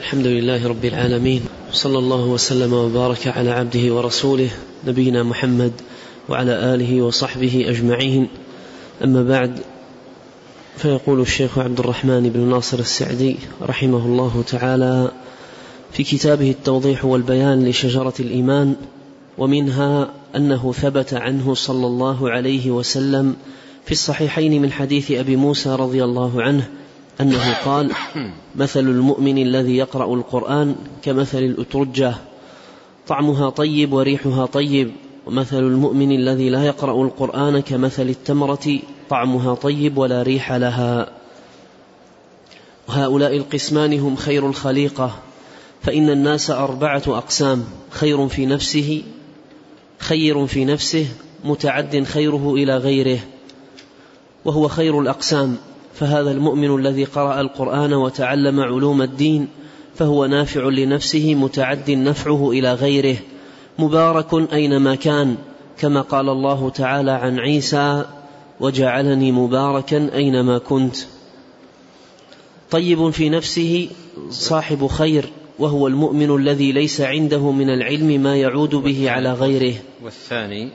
الحمد لله رب العالمين، صلى الله وسلم وبارك على عبده ورسوله نبينا محمد وعلى آله وصحبه أجمعين. أما بعد، فيقول الشيخ عبد الرحمن بن ناصر السعدي رحمه الله تعالى في كتابه التوضيح والبيان لشجرة الإيمان: ومنها أنه ثبت عنه صلى الله عليه وسلم في الصحيحين من حديث أبي موسى رضي الله عنه أنه قال: مثل المؤمن الذي يقرأ القرآن كمثل الأترجة طعمها طيب وريحها طيب، ومثل المؤمن الذي لا يقرأ القرآن كمثل التمرة طعمها طيب ولا ريح لها. وهؤلاء القسمان هم خير الخليقة، فإن الناس 4 أقسام: خير في نفسه متعد خيره إلى غيره، وهو خير الأقسام. فهذا المؤمن الذي قرأ القرآن وتعلم علوم الدين فهو نافع لنفسه متعد نفعه إلى غيره، مبارك أينما كان، كما قال الله تعالى عن عيسى: وجعلني مباركا أينما كنت. طيب في نفسه صاحب خير، وهو المؤمن الذي ليس عنده من العلم ما يعود به على غيره. والثاني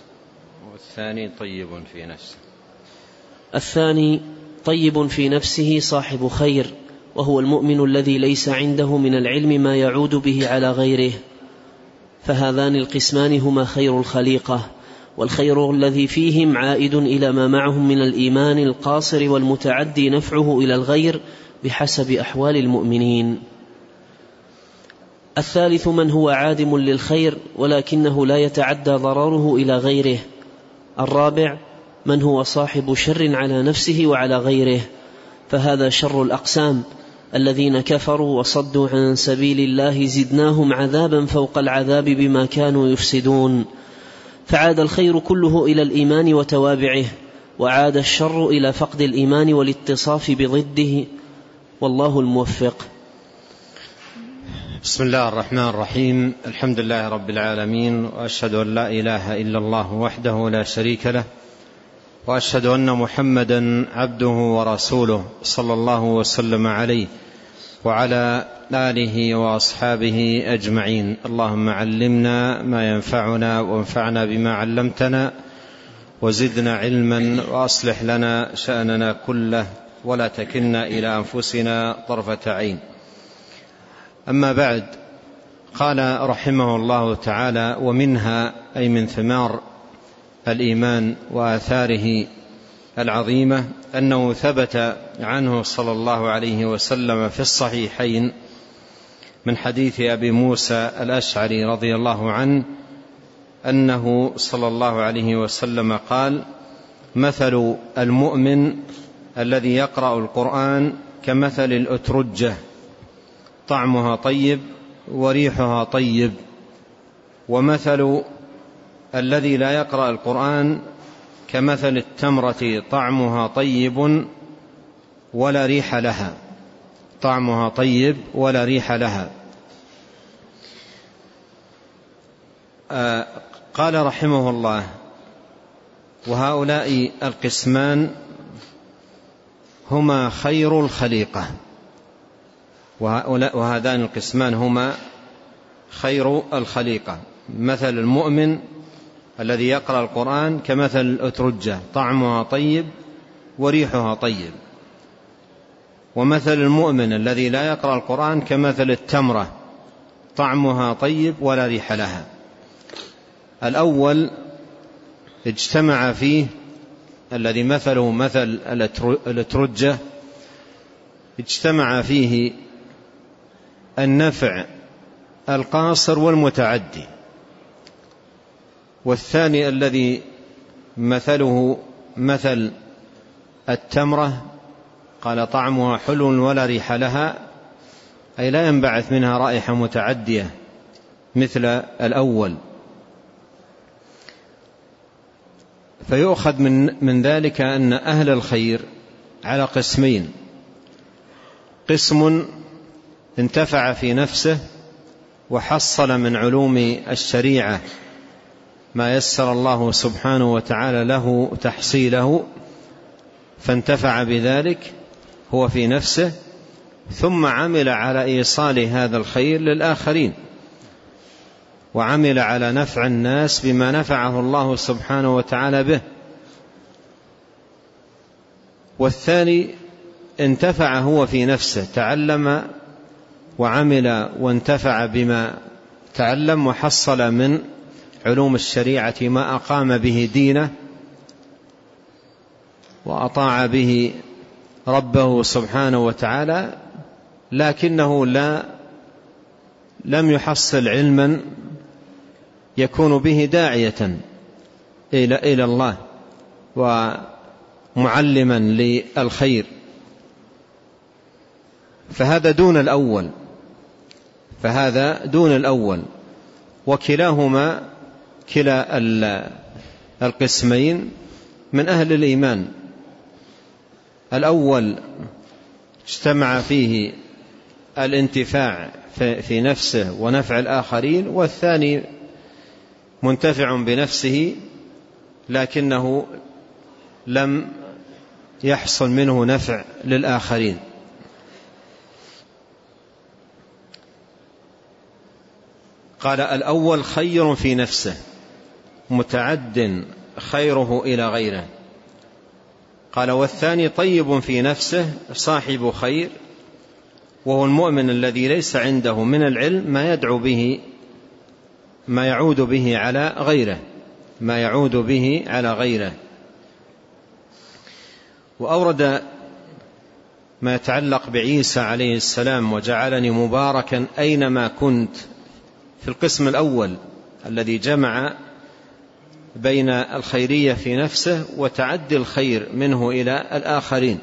طيب في نفسه. الثاني طيب في نفسه صاحب خير، وهو المؤمن الذي ليس عنده من العلم ما يعود به على غيره. فهذان القسمان هما خير الخليقة، والخير الذي فيهم عائد إلى ما معهم من الإيمان القاصر والمتعدي نفعه إلى الغير بحسب أحوال المؤمنين. الثالث من هو عادم للخير ولكنه لا يتعدى ضرره إلى غيره. الرابع من هو صاحب شر على نفسه وعلى غيره، فهذا شر الأقسام. الذين كفروا وصدوا عن سبيل الله زدناهم عذابا فوق العذاب بما كانوا يفسدون. فعاد الخير كله إلى الإيمان وتوابعه، وعاد الشر إلى فقد الإيمان والاتصاف بضده، والله الموفق. بسم الله الرحمن الرحيم. الحمد لله رب العالمين، وأشهد أن لا إله إلا الله وحده لا شريك له، وأشهد أن محمدا عبده ورسوله صلى الله وسلم عليه وعلى آله وأصحابه أجمعين. اللهم علمنا ما ينفعنا، وانفعنا بما علمتنا، وزدنا علما، وأصلح لنا شأننا كله، ولا تكلنا إلى أنفسنا طرفة عين. أما بعد، قال رحمه الله تعالى: ومنها أي من ثمار الإيمان وآثاره العظيمة أنه ثبت عنه صلى الله عليه وسلم في الصحيحين من حديث أبي موسى الأشعري رضي الله عنه أنه صلى الله عليه وسلم قال: مثل المؤمن الذي يقرأ القرآن كمثل الأترجة طعمها طيب وريحها طيب، ومثل الذي لا يقرأ القرآن كمثل التمرة طعمها طيب ولا ريح لها. طعمها طيب ولا ريح لها. قال رحمه الله: وهؤلاء القسمان هما خير الخليقة. وهذان القسمان هما خير الخليقة. مثل المؤمن الذي يقرأ القرآن كمثل الأترجة طعمها طيب وريحها طيب، ومثل المؤمن الذي لا يقرأ القرآن كمثل التمرة طعمها طيب ولا ريح لها. الأول اجتمع فيه الذي مثله مثل الأترجة، اجتمع فيه النفع القاصر والمتعدي. والثاني الذي مثله مثل التمرة قال: طعمها حلو ولا ريح لها، أي لا ينبعث منها رائحة متعدية مثل الأول. فيؤخذ من ذلك أن أهل الخير على قسمين: قسم انتفع في نفسه وحصل من علوم الشريعة ما يسر الله سبحانه وتعالى له تحصيله فانتفع بذلك هو في نفسه، ثم عمل على إيصال هذا الخير للآخرين، وعمل على نفع الناس بما نفعه الله سبحانه وتعالى به. والثاني انتفع هو في نفسه، تعلم وعمل وانتفع بما تعلم وحصل من علوم الشريعة ما أقام به دينه وأطاع به ربه سبحانه وتعالى، لكنه لم يحصل علما يكون به داعية إلى الله ومعلما للخير، فهذا دون الأول. وكلاهما كلا القسمين من أهل الإيمان. الأول اجتمع فيه الانتفاع في نفسه ونفع الآخرين، والثاني منتفع بنفسه لكنه لم يحصل منه نفع للآخرين. قال الأول خير في نفسه متعد خيره إلى غيره. قال والثاني طيب في نفسه صاحب خير، وهو المؤمن الذي ليس عنده من العلم ما يدعو به ما يعود به على غيره. وأورد ما يتعلق بعيسى عليه السلام وجعلني مباركا أينما كنت في القسم الأول الذي جمع بين الخيرية في نفسه وتعدي الخير منه إلى الآخرين.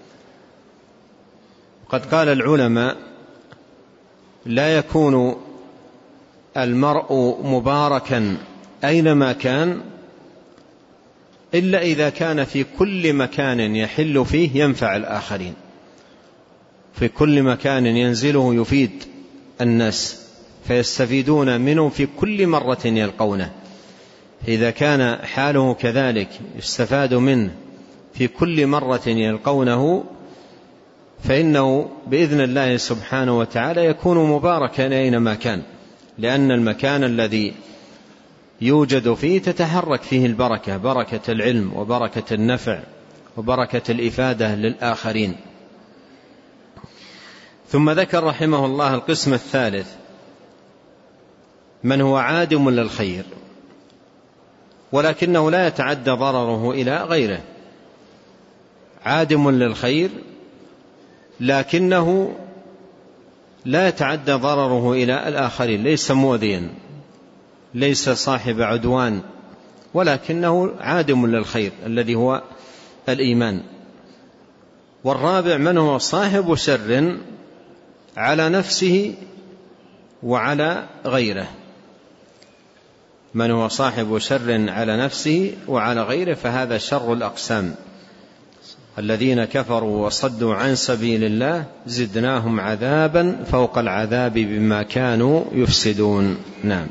قد قال العلماء لا يكون المرء مباركا أينما كان إلا إذا كان في كل مكان يحل فيه ينفع الآخرين، في كل مكان ينزله يفيد الناس فيستفيدون منه في كل مرة يلقونه. إذا كان حاله كذلك يستفاد منه في كل مرة يلقونه فإنه بإذن الله سبحانه وتعالى يكون مباركا أينما كان، لأن المكان الذي يوجد فيه تتحرك فيه البركة، بركة العلم وبركة النفع وبركة الإفادة للآخرين. ثم ذكر رحمه الله القسم الثالث من هو عادم للخير ولكنه لا يتعدى ضرره إلى غيره. عادم للخير لكنه لا يتعدى ضرره إلى الآخرين، ليس مؤذيا، ليس صاحب عدوان، ولكنه عادم للخير الذي هو الإيمان. والرابع من هو صاحب شر على نفسه وعلى غيره. من هو صاحب شر على نفسه وعلى غيره فهذا شر الأقسام. الذين كفروا وصدوا عن سبيل الله زدناهم عذابا فوق العذاب بما كانوا يفسدون. نعم.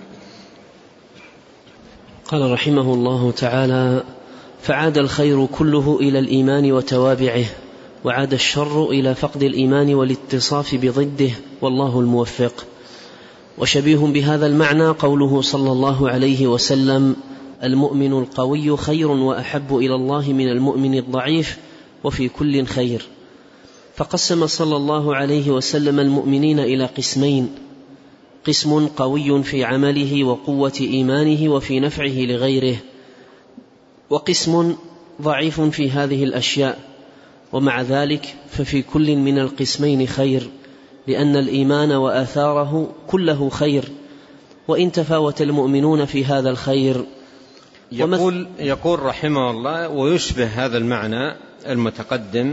قال رحمه الله تعالى فعاد الخير كله إلى الإيمان وتوابعه، وعاد الشر إلى فقد الإيمان والاتصاف بضده، والله الموفق. وشبيه بهذا المعنى قوله صلى الله عليه وسلم المؤمن القوي خير وأحب إلى الله من المؤمن الضعيف وفي كل خير. فقسم صلى الله عليه وسلم المؤمنين إلى قسمين: قسم قوي في عمله وقوة إيمانه وفي نفعه لغيره، وقسم ضعيف في هذه الأشياء. ومع ذلك ففي كل من القسمين خير، لأن الإيمان وآثاره كله خير، وإن تفاوت المؤمنون في هذا الخير. يقول رحمه الله ويشبه هذا المعنى المتقدم،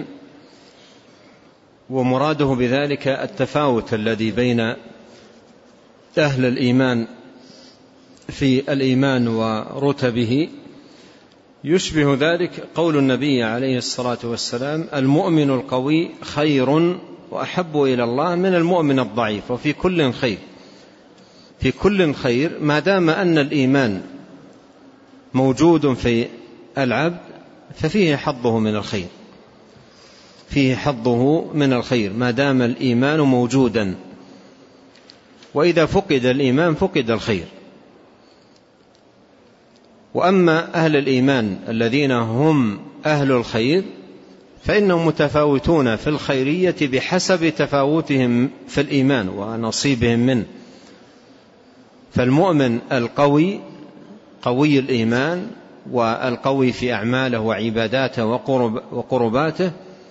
ومراده بذلك التفاوت الذي بين أهل الإيمان في الإيمان ورتبه. يشبه ذلك قول النبي عليه الصلاة والسلام المؤمن القوي خير وأحب إلى الله من المؤمن الضعيف وفي كل خير. في كل خير ما دام أن الإيمان موجود في العبد ففيه حظه من الخير، فيه حظه من الخير ما دام الإيمان موجودا، وإذا فقد الإيمان فقد الخير. وأما أهل الإيمان الذين هم أهل الخير فإنهم متفاوتون في الخيرية بحسب تفاوتهم في الإيمان ونصيبهم منه. فالمؤمن القوي قوي الإيمان والقوي في أعماله وعباداته وقرباته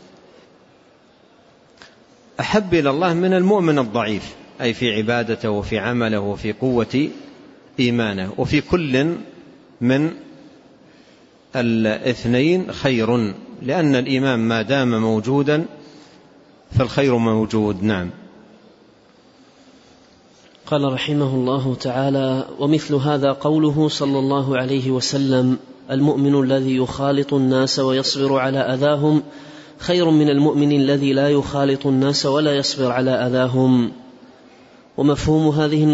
أحب إلى الله من المؤمن الضعيف، أي في عبادته وفي عمله وفي قوة إيمانه. وفي كل من الاثنين خير، لأن الإيمان ما دام موجودا فالخير موجود. نعم. قال رحمه الله تعالى: ومثل هذا قوله صلى الله عليه وسلم: المؤمن الذي يخالط الناس ويصبر على أذاهم خير من المؤمن الذي لا يخالط الناس ولا يصبر على أذاهم. ومفهوم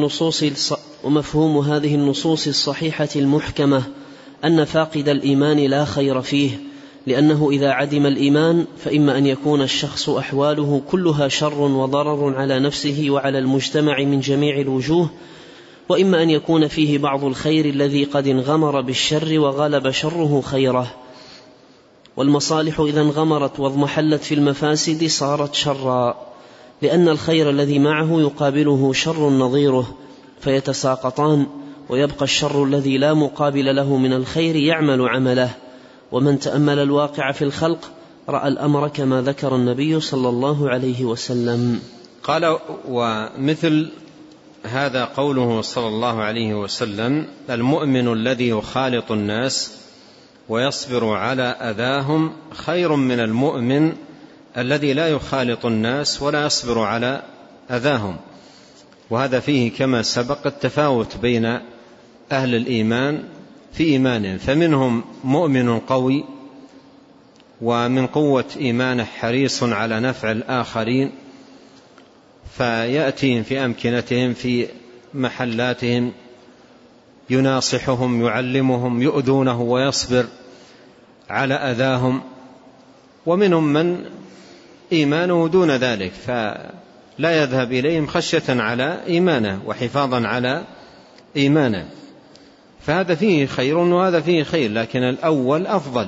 هذه النصوص الصحيحة المحكمة أن فاقد الإيمان لا خير فيه، لأنه إذا عدم الإيمان فإما أن يكون الشخص أحواله كلها شر وضرر على نفسه وعلى المجتمع من جميع الوجوه، وإما أن يكون فيه بعض الخير الذي قد انغمر بالشر وغلب شره خيره. والمصالح إذا انغمرت واضمحلت في المفاسد صارت شرا، لأن الخير الذي معه يقابله شر نظيره فيتساقطان، ويبقى الشر الذي لا مقابل له من الخير يعمل عمله. ومن تأمل الواقع في الخلق رأى الأمر كما ذكر النبي صلى الله عليه وسلم. قال: ومثل هذا قوله صلى الله عليه وسلم: المؤمن الذي يخالط الناس ويصبر على أذاهم خير من المؤمن الذي لا يخالط الناس ولا يصبر على أذاهم. وهذا فيه كما سبق التفاوت بين أهل الإيمان في إيمانهم، فمنهم مؤمن قوي ومن قوة إيمانه حريص على نفع الآخرين، فيأتيهم في أمكنتهم في محلاتهم يناصحهم يعلمهم يؤذونه ويصبر على أذاهم. ومنهم من إيمانه دون ذلك فلا يذهب إليهم خشية على إيمانه وحفاظا على إيمانه، فهذا فيه خير وهذا فيه خير، لكن الأول أفضل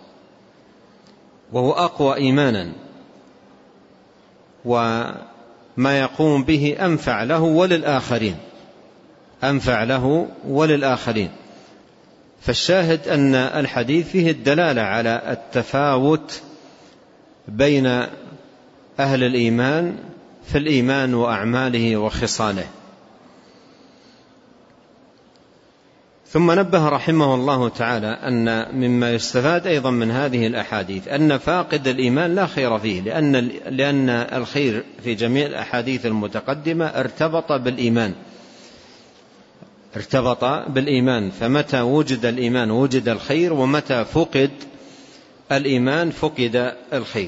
وهو أقوى إيمانا، وما يقوم به أنفع له وللآخرين. فالشاهد أن الحديث فيه الدلالة على التفاوت بين أهل الإيمان في الإيمان وأعماله وخصاله. ثم نبه رحمه الله تعالى أن مما يستفاد أيضا من هذه الأحاديث أن فاقد الإيمان لا خير فيه، لأن الخير في جميع الأحاديث المتقدمة ارتبط بالإيمان، فمتى وجد الإيمان وجد الخير، ومتى فقد الإيمان فقد الخير.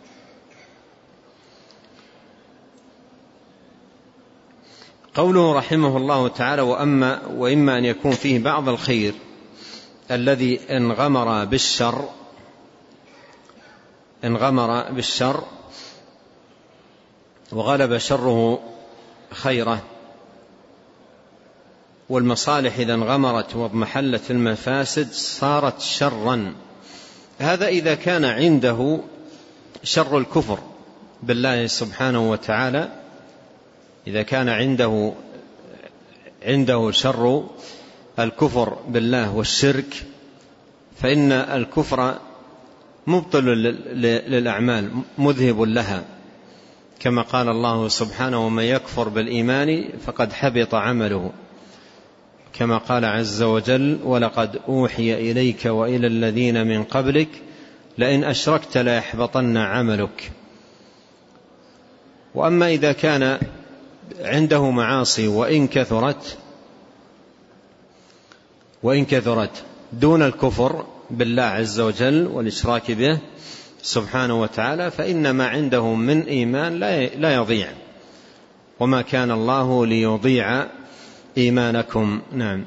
قوله رحمه الله تعالى: وإما أن يكون فيه بعض الخير الذي انغمر بالشر وغلب شره خيره. والمصالح إذا انغمرت واضمحلت المفاسد صارت شرا. هذا إذا كان عنده شر الكفر بالله سبحانه وتعالى، إذا كان عنده شر الكفر بالله والشرك، فإن الكفر مبطل للأعمال مذهب لها، كما قال الله سبحانه: ومن يكفر بالإيمان فقد حبط عمله، كما قال عز وجل: ولقد أوحي إليك وإلى الذين من قبلك لئن أشركت ليحبطن عملك. وأما إذا كان عنده معاصي وإن كثرت دون الكفر بالله عز وجل والإشراك به سبحانه وتعالى، فإن ما عنده من إيمان لا يضيع، وما كان الله ليضيع إيمانكم. نعم.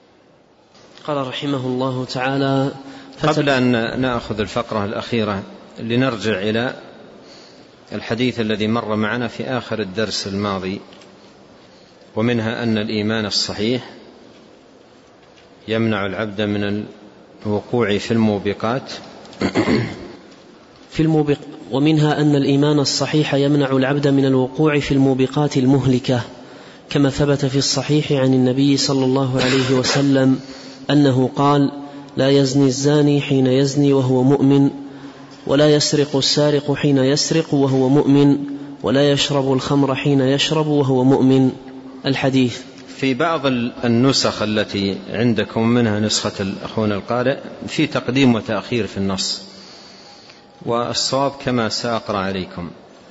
قال رحمه الله تعالى: قبل أن نأخذ الفقرة الأخيرة لنرجع إلى الحديث الذي مر معنا في آخر الدرس الماضي، ومنها أن الإيمان الصحيح يمنع العبد من الوقوع في الموبقات ومنها أن الإيمان الصحيح يمنع العبد من الوقوع في الموبقات المهلكة، كما ثبت في الصحيح عن النبي صلى الله عليه وسلم أنه قال: لا يزني الزاني حين يزني وهو مؤمن، ولا يسرق السارق حين يسرق وهو مؤمن، ولا يشرب الخمر حين يشرب وهو مؤمن. الحديث. في بعض النسخ التي عندكم منها نسخة أخونا القارئ في تقديم وتأخير في النص، والصواب كما سأقرأ عليكم.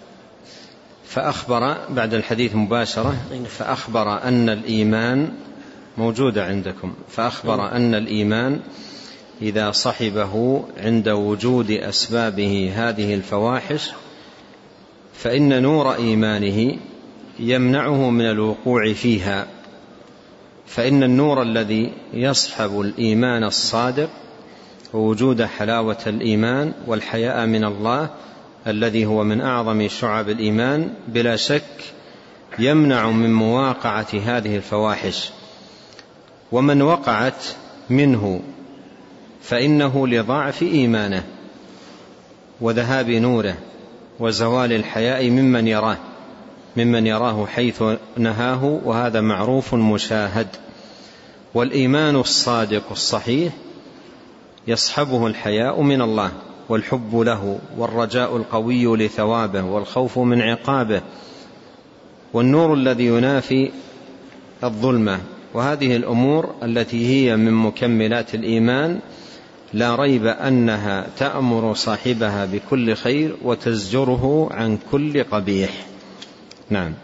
فأخبر بعد الحديث مباشرة، فأخبر أن الإيمان موجودة عندكم، فأخبر أن الإيمان إذا صحبه عند وجود أسبابه هذه الفواحش فإن نور إيمانه يمنعه من الوقوع فيها، فإن النور الذي يصحب الإيمان الصادق ووجود حلاوة الإيمان والحياء من الله الذي هو من أعظم شعب الإيمان بلا شك يمنع من مواقعة هذه الفواحش، ومن وقعت منه فإنه لضعف إيمانه وذهاب نوره وزوال الحياء ممن يراه حيث نهاه، وهذا معروف مشاهد. والإيمان الصادق الصحيح يصحبه الحياء من الله والحب له والرجاء القوي لثوابه والخوف من عقابه والنور الذي ينافي الظلمة، وهذه الأمور التي هي من مكملات الإيمان لا ريب أنها تأمر صاحبها بكل خير وتزجره عن كل قبيح. نعم.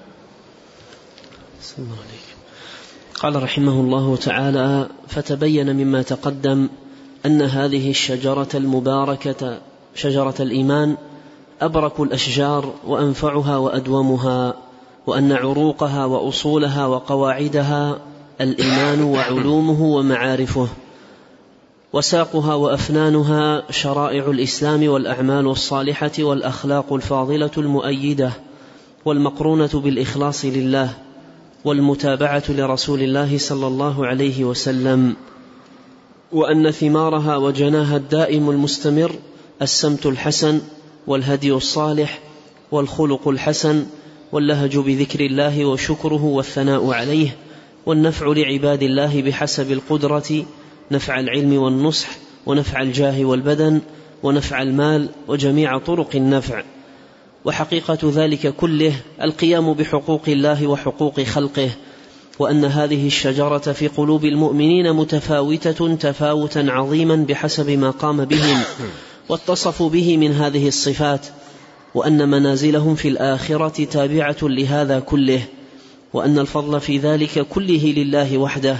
قال رحمه الله تعالى: فتبين مما تقدم أن هذه الشجرة المباركة شجرة الإيمان أبرك الأشجار وأنفعها وأدومها، وأن عروقها وأصولها وقواعدها الإيمان وعلومه ومعارفه، وساقها وأفنانها شرائع الإسلام والأعمال الصالحة والأخلاق الفاضلة المؤيدة والمقرونة بالإخلاص لله والمتابعة لرسول الله صلى الله عليه وسلم، وأن ثمارها وجناها الدائم المستمر السمت الحسن والهدي الصالح والخلق الحسن واللهج بذكر الله وشكره والثناء عليه والنفع لعباد الله بحسب القدرة، نفع العلم والنصح ونفع الجاه والبدن ونفع المال وجميع طرق النفع. وحقيقة ذلك كله القيام بحقوق الله وحقوق خلقه، وأن هذه الشجرة في قلوب المؤمنين متفاوتة تفاوتا عظيما بحسب ما قام بهم واتصفوا به من هذه الصفات، وأن منازلهم في الآخرة تابعة لهذا كله، وأن الفضل في ذلك كله لله وحده،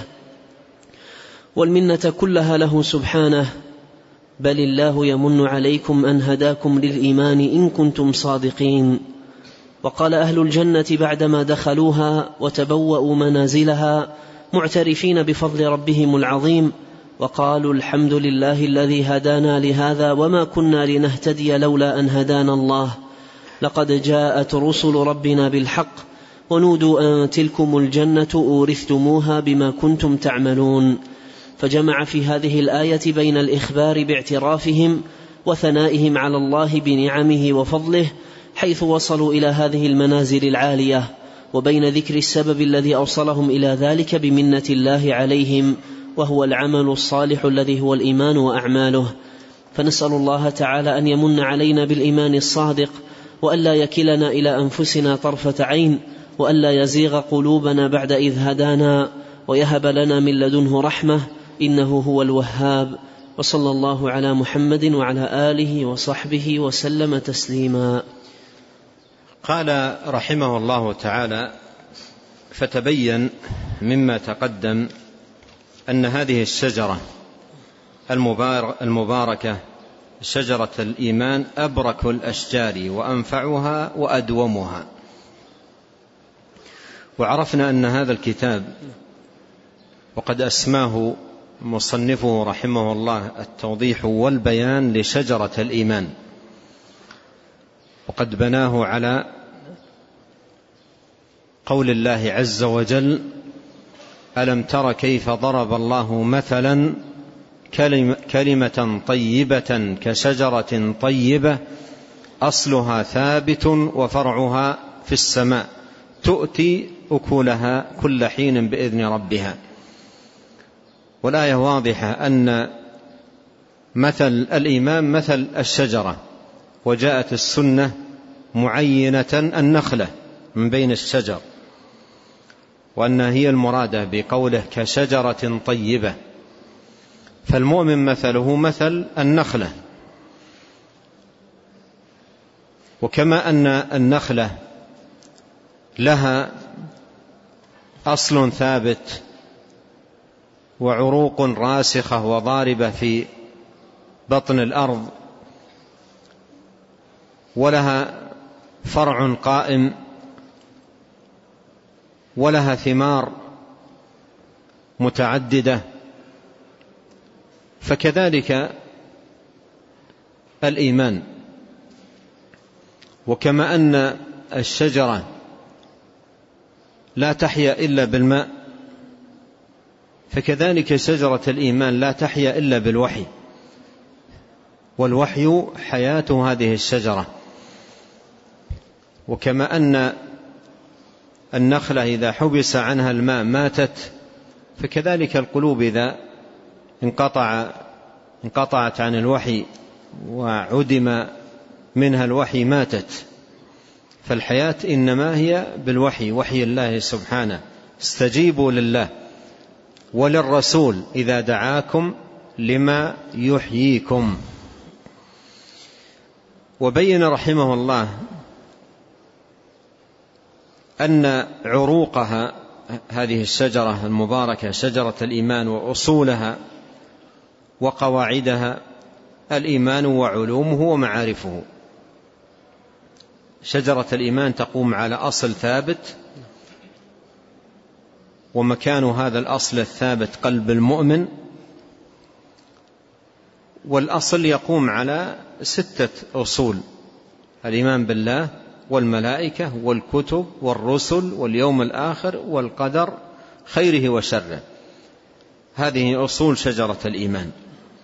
والمنة كلها له سبحانه. بل الله يمن عليكم أن هداكم للإيمان إن كنتم صادقين. وقال أهل الجنة بعدما دخلوها وتبوأوا منازلها معترفين بفضل ربهم العظيم، وقالوا: الحمد لله الذي هدانا لهذا وما كنا لنهتدي لولا أن هدانا الله، لقد جاءت رسل ربنا بالحق، ونودوا أن تلكم الجنة أورثتموها بما كنتم تعملون. فجمع في هذه الآية بين الإخبار باعترافهم وثنائهم على الله بنعمه وفضله حيث وصلوا إلى هذه المنازل العالية، وبين ذكر السبب الذي أوصلهم إلى ذلك بمنة الله عليهم، وهو العمل الصالح الذي هو الإيمان وأعماله. فنسأل الله تعالى أن يمن علينا بالإيمان الصادق، وألا يكلنا إلى أنفسنا طرفة عين، وألا يزيغ قلوبنا بعد إذ هدانا، ويهب لنا من لدنه رحمة إنه هو الوهاب. وصلى الله على محمد وعلى آله وصحبه وسلم تسليما. قال رحمه الله تعالى: فتبين مما تقدم أن هذه الشجرة المباركة شجرة الإيمان أبرك الأشجار وأنفعها وأدومها. وعرفنا أن هذا الكتاب وقد أسماه مصنفه رحمه الله التوضيح والبيان لشجرة الإيمان، وقد بناه على قول الله عز وجل: ألم تر كيف ضرب الله مثلا كلمة طيبة كشجرة طيبة أصلها ثابت وفرعها في السماء تؤتي أكلها كل حين بإذن ربها. والآية واضحة أن مثل الإيمان مثل الشجرة، وجاءت السنة معينة النخلة من بين الشجر، وأنها هي المرادة بقوله كشجرة طيبة. فالمؤمن مثله مثل النخلة، وكما أن النخلة لها أصل ثابت وعروق راسخة وضاربة في بطن الأرض، ولها فرع قائم، ولها ثمار متعددة، فكذلك الإيمان. وكما أن الشجرة لا تحيا إلا بالماء، فكذلك شجرة الإيمان لا تحيا إلا بالوحي، والوحي حياة هذه الشجرة. وكما أن النخلة إذا حبس عنها الماء ماتت، فكذلك القلوب إذا انقطعت عن الوحي وعدم منها الوحي ماتت. فالحياة إنما هي بالوحي، وحي الله سبحانه. استجيبوا لله وللرسول إذا دعاكم لما يحييكم. وبين رحمه الله أن عروقها هذه الشجرة المباركة شجرة الإيمان وأصولها وقواعدها الإيمان وعلومه ومعارفه. شجرة الإيمان تقوم على أصل ثابت، ومكان هذا الأصل الثابت قلب المؤمن. والأصل يقوم على 6 أصول: الإيمان بالله والملائكة والكتب والرسل واليوم الآخر والقدر خيره وشره. هذه أصول شجرة الإيمان.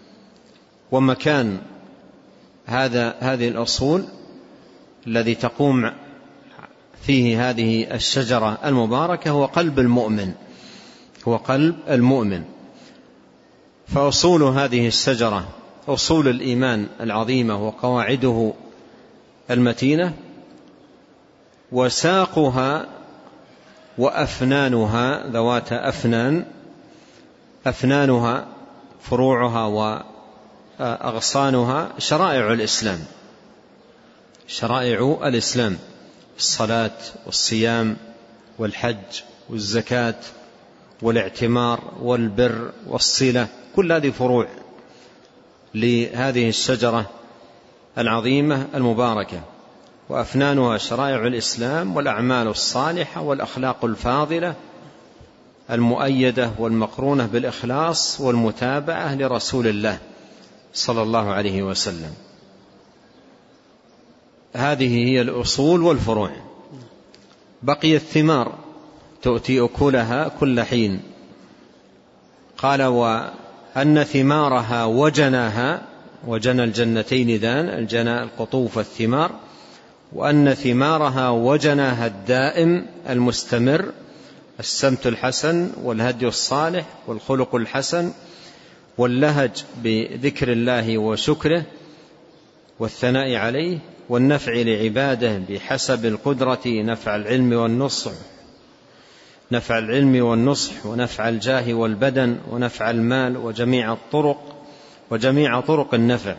ومكان هذه الأصول الذي تقوم فيه هذه الشجرة المباركة هو قلب المؤمن، هو قلب المؤمن. فأصول هذه الشجرة أصول الإيمان العظيمة وقواعده المتينة، وساقها وأفنانها ذوات أفنان، أفنانها فروعها وأغصانها شرائع الإسلام، شرائع الإسلام: الصلاة والصيام والحج والزكاة والاعتمار والبر والصلة، كل هذه فروع لهذه الشجرة العظيمة المباركة. وأفنانها شرائع الإسلام والأعمال الصالحة والأخلاق الفاضلة المؤيدة والمقرونة بالإخلاص والمتابعة لرسول الله صلى الله عليه وسلم. هذه هي الأصول والفروع. بقي الثمار تؤتي أكلها كل حين. قال: وأن ثمارها وجناها، وجنى الجنتين دان، الجنى القطوف الثمار، وأن ثمارها وجناها الدائم المستمر: السمت الحسن والهدي الصالح والخلق الحسن واللهج بذكر الله وشكره والثناء عليه والنفع لعباده بحسب القدرة، نفع العلم والنصح ونفع الجاه والبدن ونفع المال وجميع طرق النفع.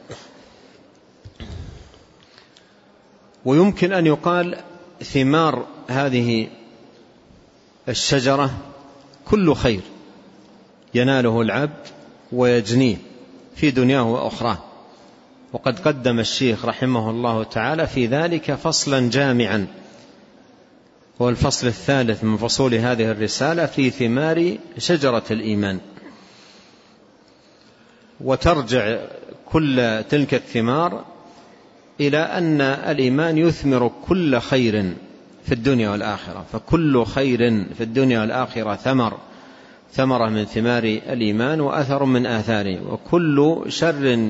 ويمكن أن يقال ثمار هذه الشجرة كل خير يناله العبد ويجنيه في دنياه وأخراه. وقد قدم الشيخ رحمه الله تعالى في ذلك فصلا جامعا، هو الفصل 3 من فصول هذه الرسالة في ثمار شجرة الإيمان. وترجع كل تلك الثمار إلى أن الإيمان يثمر كل خير في الدنيا والآخرة، فكل خير في الدنيا والآخرة ثمرة من ثمار الإيمان وأثر من آثاره، وكل شر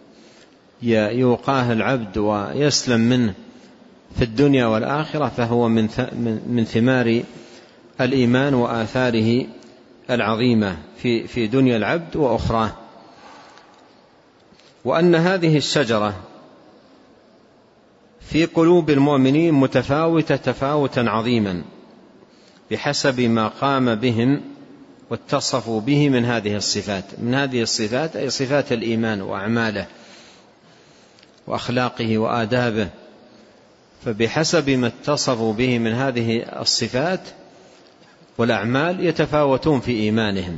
يوقاه العبد ويسلم منه في الدنيا والآخرة فهو من ثمار الإيمان وآثاره العظيمة في دنيا العبد وأخراه. وأن هذه الشجرة في قلوب المؤمنين متفاوتة تفاوتا عظيما بحسب ما قام بهم واتصفوا به من هذه الصفات أي صفات الإيمان وأعماله وأخلاقه وآدابه، فبحسب ما اتصفوا به من هذه الصفات والأعمال يتفاوتون في إيمانهم.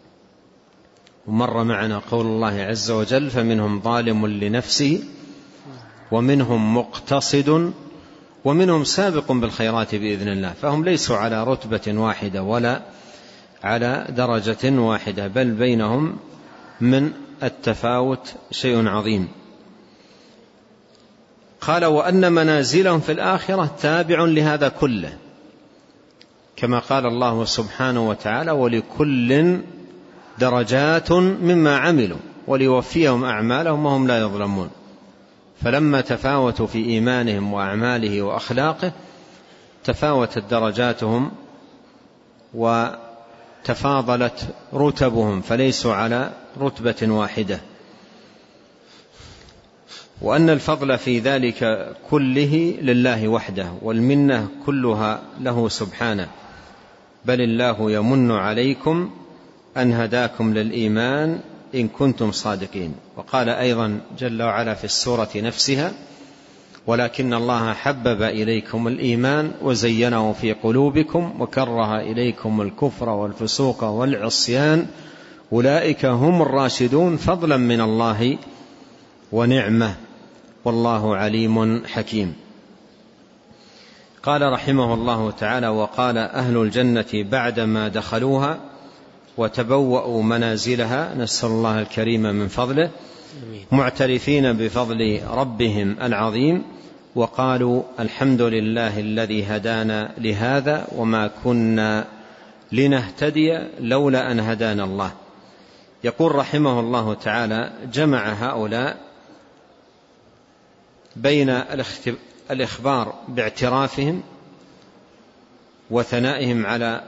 ومر معنا قول الله عز وجل: فمنهم ظالم لنفسه ومنهم مقتصد ومنهم سابق بالخيرات بإذن الله. فهم ليسوا على رتبة واحدة ولا على درجة واحدة، بل بينهم من التفاوت شيء عظيم. قال: وأن منازلهم في الآخرة تابع لهذا كله، كما قال الله سبحانه وتعالى: ولكل درجات مما عملوا وليوفيهم أعمالهم وهم لا يظلمون. فلما تفاوتوا في إيمانهم وأعماله وأخلاقه تفاوتت درجاتهم وتفاضلت رتبهم، فليسوا على رتبة واحدة. وأن الفضل في ذلك كله لله وحده، والمنة كلها له سبحانه، بل الله يمن عليكم أن هداكم للإيمان إن كنتم صادقين. وقال أيضا جل وعلا في السورة نفسها: ولكن الله حبب إليكم الإيمان وزينه في قلوبكم وكره إليكم الكفر والفسوق والعصيان أولئك هم الراشدون فضلا من الله ونعمة والله عليم حكيم. قال رحمه الله تعالى: وقال أهل الجنة بعدما دخلوها وتبوأوا منازلها، نسأل الله الكريم من فضله، معترفين بفضل ربهم العظيم، وقالوا: الحمد لله الذي هدانا لهذا وما كنا لنهتدي لولا أن هدانا الله. يقول رحمه الله تعالى: جمع هؤلاء بين الإخبار باعترافهم وثنائهم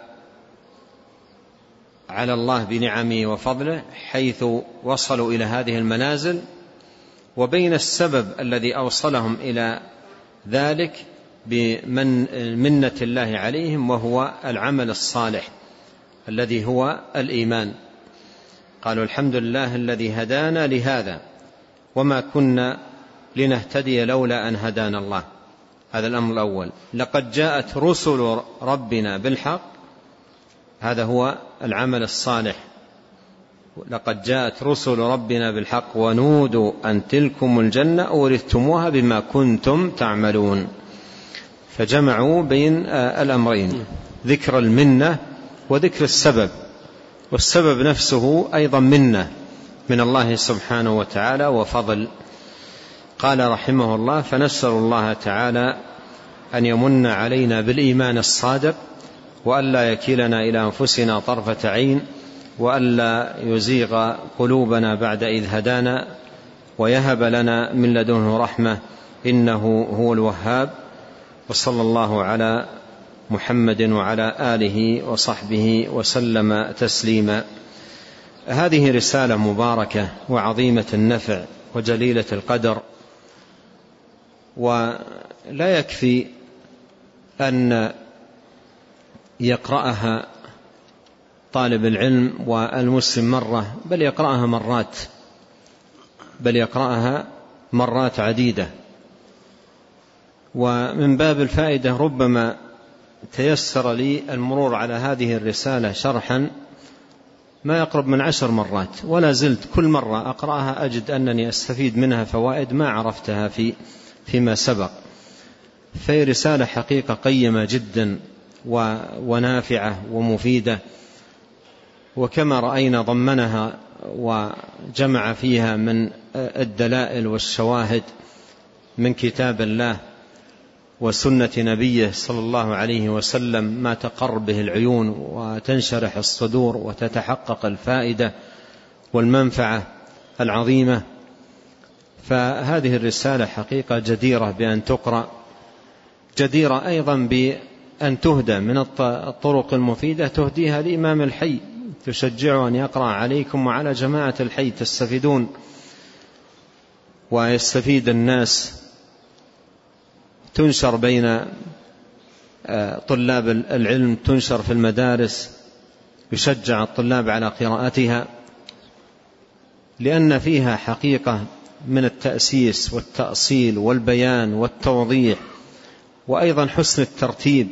على الله بنعمه وفضله حيث وصلوا إلى هذه المنازل، وبين السبب الذي أوصلهم إلى ذلك بمنة الله عليهم، وهو العمل الصالح الذي هو الإيمان. قالوا: الحمد لله الذي هدانا لهذا وما كنا لنهتدي لولا أن هدانا الله. هذا الأمر الأول. لقد جاءت رسل ربنا بالحق، هذا هو العمل الصالح. لقد جاءت رسل ربنا بالحق ونودوا أن تلكم الجنة أورثتموها بما كنتم تعملون. فجمعوا بين الأمرين، ذكر المنة وذكر السبب، والسبب نفسه أيضا منة من الله سبحانه وتعالى وفضل. قال رحمه الله: فنسأل الله تعالى أن يمن علينا بالإيمان الصادق، وألا يكلنا إلى أنفسنا طرفة عين، وألا يزيغ قلوبنا بعد إذ هدانا، ويهب لنا من لدنه رحمة إنه هو الوهاب. وصلى الله على محمد وعلى آله وصحبه وسلم تسليما. هذه رسالة مباركة وعظيمة النفع وجليلة القدر، ولا يكفي أن يقرأها طالب العلم والمسلم مرة، بل يقرأها مرات عديدة. ومن باب الفائدة ربما تيسر لي المرور على هذه الرسالة شرحا ما يقرب من 10 مرات، ولا زلت كل مرة أقرأها أجد أنني أستفيد منها فوائد ما عرفتها فيما سبق. في رسالة حقيقة قيمة جدا ونافعة ومفيدة، وكما رأينا ضمنها وجمع فيها من الدلائل والشواهد من كتاب الله وسنة نبيه صلى الله عليه وسلم ما تقر به العيون وتنشرح الصدور وتتحقق الفائدة والمنفعة العظيمة. فهذه الرسالة حقيقة جديرة بأن تقرأ، جديرة أيضا بأن تهدى من الطرق المفيدة تهديها الإمام الحي، تشجع أن يقرأ عليكم وعلى جماعة الحي تستفيدون ويستفيد الناس. تنشر بين طلاب العلم، تنشر في المدارس، يشجع الطلاب على قراءتها، لأن فيها حقيقة من التأسيس والتأصيل والبيان والتوضيح، وأيضا حسن الترتيب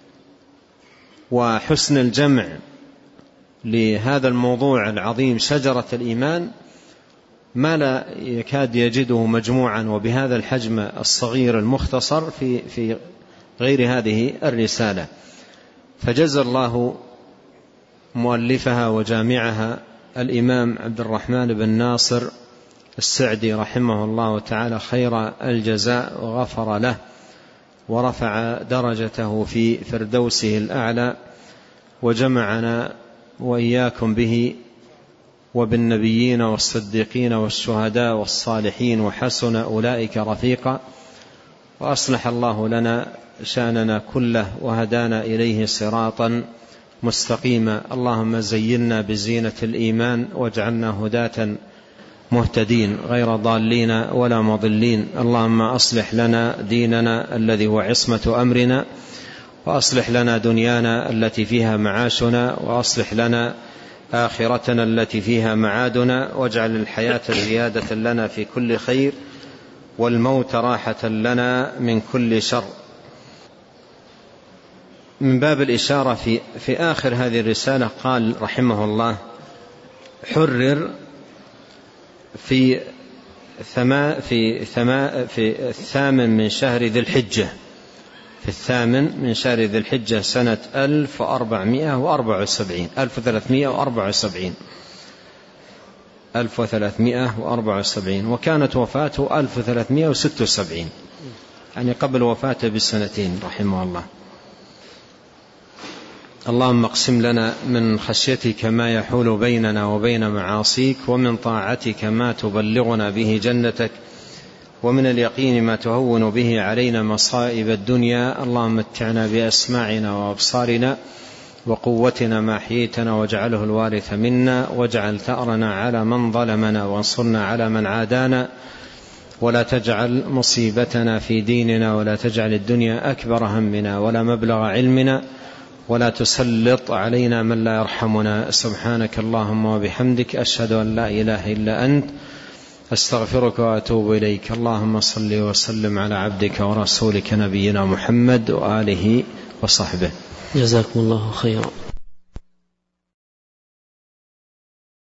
وحسن الجمع لهذا الموضوع العظيم شجرة الإيمان، ما لا يكاد يجده مجموعا وبهذا الحجم الصغير المختصر في غير هذه الرسالة. فجزى الله مؤلفها وجامعها الإمام عبد الرحمن بن ناصر السعدي رحمه الله تعالى خير الجزاء، وغفر له ورفع درجته في فردوسه الأعلى، وجمعنا وإياكم به وبالنبيين والصديقين والشهداء والصالحين وحسن أولئك رفيقا. وأصلح الله لنا شأننا كله وهدانا إليه صراطا مستقيما. اللهم زينا بزينة الإيمان واجعلنا هداة مهتدين غير ضالين ولا مضلين. اللهم أصلح لنا ديننا الذي هو عصمة أمرنا، وأصلح لنا دنيانا التي فيها معاشنا، وأصلح لنا آخرتنا التي فيها معادنا، واجعل الحياة زيادة لنا في كل خير، والموت راحة لنا من كل شر. من باب الإشارة في آخر هذه الرسالة قال رحمه الله: حرر في الثامن من شهر ذي الحجة، في الثامن من شهر ذي الحجة سنة 1374، وكانت وفاته 1376، يعني قبل وفاته بسنتين رحمه الله. اللهم اقسم لنا من خشيتك ما يحول بيننا وبين معاصيك، ومن طاعتك ما تبلغنا به جنتك، ومن اليقين ما تهون به علينا مصائب الدنيا. اللهم متعنا بأسماعنا وأبصارنا وقوتنا ما أحييتنا، واجعله الوارث منا، واجعل ثأرنا على من ظلمنا، وانصرنا على من عادانا، ولا تجعل مصيبتنا في ديننا، ولا تجعل الدنيا أكبر همنا ولا مبلغ علمنا، ولا تسلط علينا من لا يرحمنا. سبحانك اللهم وبحمدك، أشهد أن لا إله إلا أنت، أستغفرك وأتوب إليك. اللهم صل وسلم على عبدك ورسولك نبينا محمد وآله وصحبه. جزاكم الله خيرا.